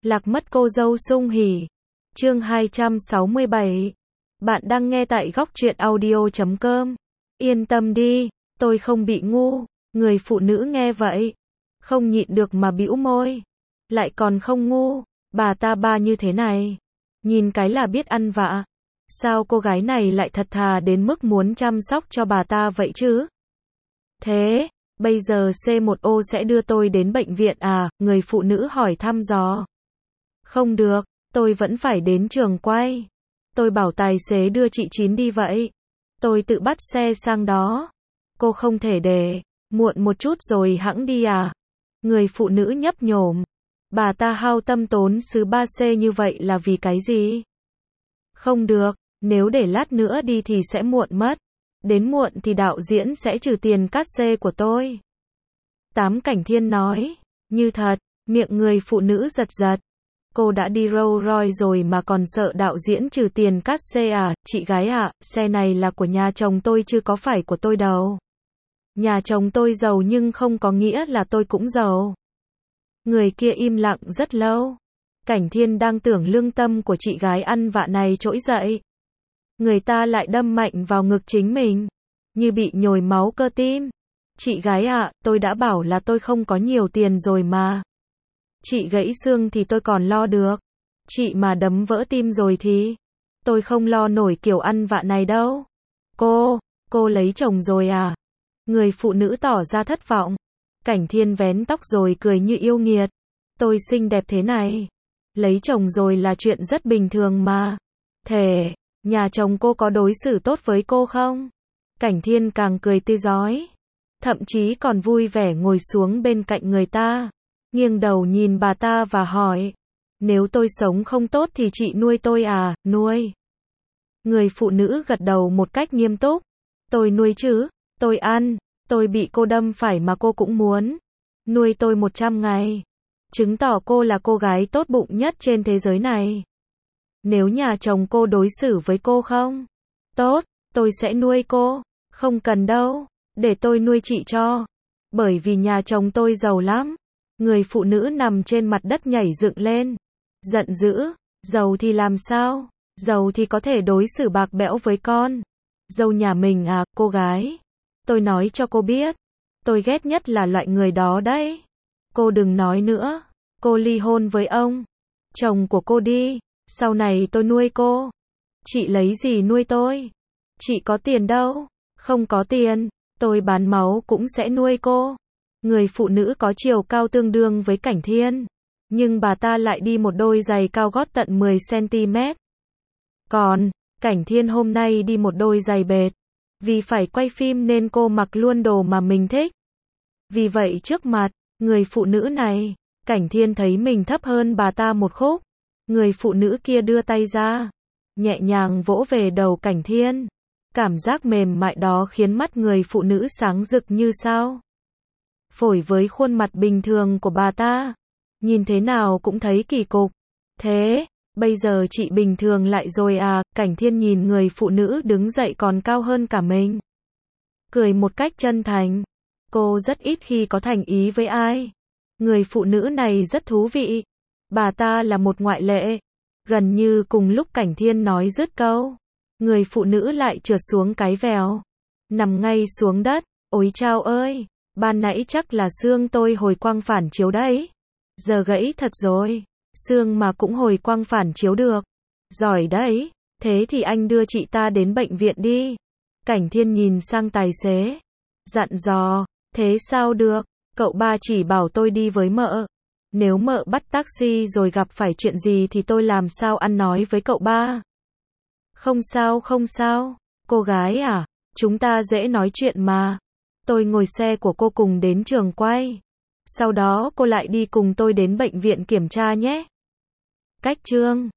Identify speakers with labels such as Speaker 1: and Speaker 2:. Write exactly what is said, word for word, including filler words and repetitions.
Speaker 1: Lạc mất cô dâu sung hỉ. Chương hai trăm sáu mươi bảy. Bạn đang nghe tại góc truyện audio chấm com. Yên tâm đi, tôi không bị ngu. Người phụ nữ nghe vậy, không nhịn được mà bĩu môi. Lại còn không ngu, bà ta ba như thế này, nhìn cái là biết ăn vạ. Sao cô gái này lại thật thà đến mức muốn chăm sóc cho bà ta vậy chứ? Thế, bây giờ C một O sẽ đưa tôi đến bệnh viện à? Người phụ nữ hỏi thăm dò. Không được, tôi vẫn phải đến trường quay. Tôi bảo tài xế đưa chị Chín đi vậy. Tôi tự bắt xe sang đó. Cô không thể để muộn một chút rồi hẵng đi à? Người phụ nữ nhấp nhổm. Bà ta hao tâm tốn xứ ba C như vậy là vì cái gì? Không được, nếu để lát nữa đi thì sẽ muộn mất. Đến muộn thì đạo diễn sẽ trừ tiền cát xê của tôi. Tám Cảnh Thiên nói. Như thật, miệng người phụ nữ giật giật. Cô đã đi Rolls Royce rồi mà còn sợ đạo diễn trừ tiền cát xê à? Chị gái ạ, à, xe này là của nhà chồng tôi chứ có phải của tôi đâu. Nhà chồng tôi giàu nhưng không có nghĩa là tôi cũng giàu. Người kia im lặng rất lâu. Cảnh Thiên đang tưởng lương tâm của chị gái ăn vạ này trỗi dậy. Người ta lại đâm mạnh vào ngực chính mình, như bị nhồi máu cơ tim. Chị gái ạ, à, tôi đã bảo là tôi không có nhiều tiền rồi mà. Chị gãy xương thì tôi còn lo được. Chị mà đấm vỡ tim rồi thì tôi không lo nổi kiểu ăn vạ này đâu. Cô, cô lấy chồng rồi à? Người phụ nữ tỏ ra thất vọng. Cảnh Thiên vén tóc rồi cười như yêu nghiệt. Tôi xinh đẹp thế này, lấy chồng rồi là chuyện rất bình thường mà. Thế, nhà chồng cô có đối xử tốt với cô không? Cảnh Thiên càng cười tươi rói. Thậm chí còn vui vẻ ngồi xuống bên cạnh người ta, nghiêng đầu nhìn bà ta và hỏi. Nếu tôi sống không tốt thì chị nuôi tôi à? Nuôi. Người phụ nữ gật đầu một cách nghiêm túc. Tôi nuôi chứ, tôi ăn, tôi bị cô đâm phải mà cô cũng muốn nuôi tôi một trăm ngày. Chứng tỏ cô là cô gái tốt bụng nhất trên thế giới này. Nếu nhà chồng cô đối xử với cô không tốt, tôi sẽ nuôi cô. Không cần đâu, để tôi nuôi chị cho. Bởi vì nhà chồng tôi giàu lắm. Người phụ nữ nằm trên mặt đất nhảy dựng lên, giận dữ. Giàu thì làm sao? Giàu thì có thể đối xử bạc bẽo với con dâu nhà mình à? Cô gái, tôi nói cho cô biết, tôi ghét nhất là loại người đó đấy. Cô đừng nói nữa. Cô ly hôn với ông chồng của cô đi, sau này tôi nuôi cô. Chị lấy gì nuôi tôi? Chị có tiền đâu. Không có tiền, tôi bán máu cũng sẽ nuôi cô. Người phụ nữ có chiều cao tương đương với Cảnh Thiên, nhưng bà ta lại đi một đôi giày cao gót tận mười xăng ti mét. Còn Cảnh Thiên hôm nay đi một đôi giày bệt. Vì phải quay phim nên cô mặc luôn đồ mà mình thích. Vì vậy trước mặt người phụ nữ này, Cảnh Thiên thấy mình thấp hơn bà ta một khúc. Người phụ nữ kia đưa tay ra, nhẹ nhàng vỗ về đầu Cảnh Thiên. Cảm giác mềm mại đó khiến mắt người phụ nữ sáng rực như sao. Phổi với khuôn mặt bình thường của bà ta, nhìn thế nào cũng thấy kỳ cục. Thế, bây giờ chị bình thường lại rồi à? Cảnh Thiên nhìn người phụ nữ đứng dậy còn cao hơn cả mình, cười một cách chân thành. Cô rất ít khi có thành ý với ai. Người phụ nữ này rất thú vị. Bà ta là một ngoại lệ. Gần như cùng lúc Cảnh Thiên nói dứt câu, người phụ nữ lại trượt xuống cái vèo, nằm ngay xuống đất. Ôi chao ơi, ban nãy chắc là xương tôi hồi quang phản chiếu đấy. Giờ gãy thật rồi. Xương mà cũng hồi quang phản chiếu được. Giỏi đấy. Thế thì anh đưa chị ta đến bệnh viện đi. Cảnh Thiên nhìn sang tài xế, dặn dò. Thế sao được? Cậu ba chỉ bảo tôi đi với mợ. Nếu mợ bắt taxi rồi gặp phải chuyện gì thì tôi làm sao ăn nói với cậu ba? Không sao không sao. Cô gái à, chúng ta dễ nói chuyện mà. Tôi ngồi xe của cô cùng đến trường quay. Sau đó cô lại đi cùng tôi đến bệnh viện kiểm tra nhé. Cách chương